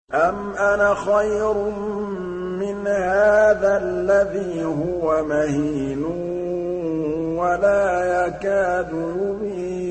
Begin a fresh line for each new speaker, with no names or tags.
أَمْ أَنَا خَيْرٌ مِّنْ هَٰذَا الَّذِي هُوَ مَهِينٌ وَلَا يَكَادُ يُبِينُ